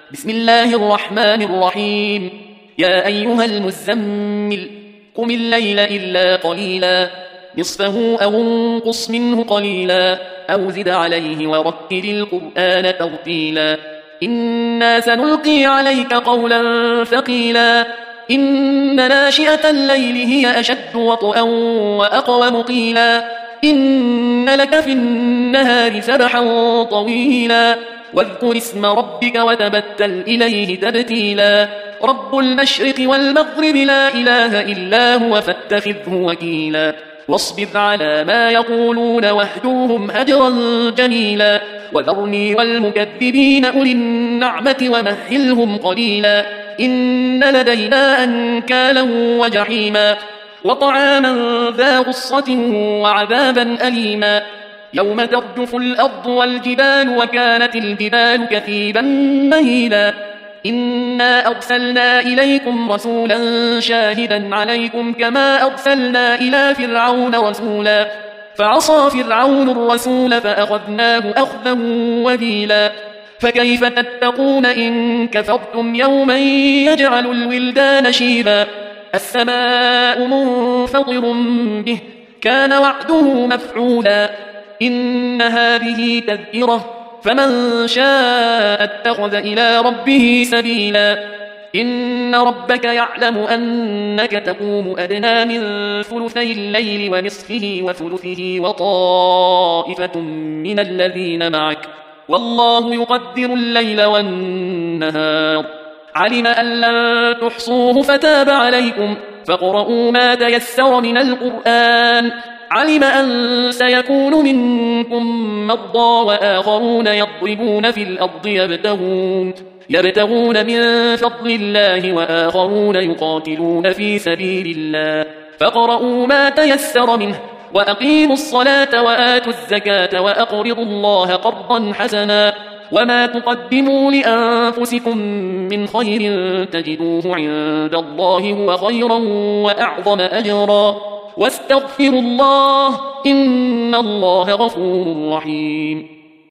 بسم الله الرحمن الرحيم. يا أيها المزمل قم الليل إلا قليلا نصفه أو انقص منه قليلا أو زد عليه ورتل القرآن ترتيلا إنا سنلقي عليك قولا ثقيلا إن ناشئة الليل هي أشد وطئا وأقوم قيلا إن لك في النهار سبحا طويلا واذكر اسم ربك وتبتل إليه تبتيلا رب المشرق والمغرب لا إله إلا هو فاتخذه وكيلا واصبر على ما يقولون واهجوهم هجرا جميلا وذرني والمكذبين أولي النعمة ومهلهم قليلا إن لدينا أنكالا وجحيما وطعاما ذا غصة وعذابا أليما يوم ترجف الأرض والجبال وكانت الجبال كثيبا مهيلا إنا أرسلنا إليكم رسولا شاهدا عليكم كما أرسلنا إلى فرعون رسولا فعصى فرعون الرسول فأخذناه أخذا وبيلا فكيف تتقون إن كفرتم يوما يجعل الولدان شيبا السماء منفطر به كان وعده مفعولا إن هذه تذكرة فمن شاء اتخذ إلى ربه سبيلا إن ربك يعلم أنك تقوم أدنى من ثلثي الليل ونصفه وثلثه وطائفة من الذين معك والله يقدر الليل والنهار علم أن لن تحصوه فتاب عليكم فاقرؤوا ما تيسر من القرآن علم أن سيكون منكم مرضى وآخرون يضربون في الأرض يبتغون من فضل الله وآخرون يقاتلون في سبيل الله فاقرؤوا ما تيسر منه وأقيموا الصلاة وآتوا الزكاة وأقرضوا الله قرضا حسنا وما تقدموا لأنفسكم من خير تجدوه عند الله هو خيرا وأعظم أجرا واستغفروا الله إن الله غفور رحيم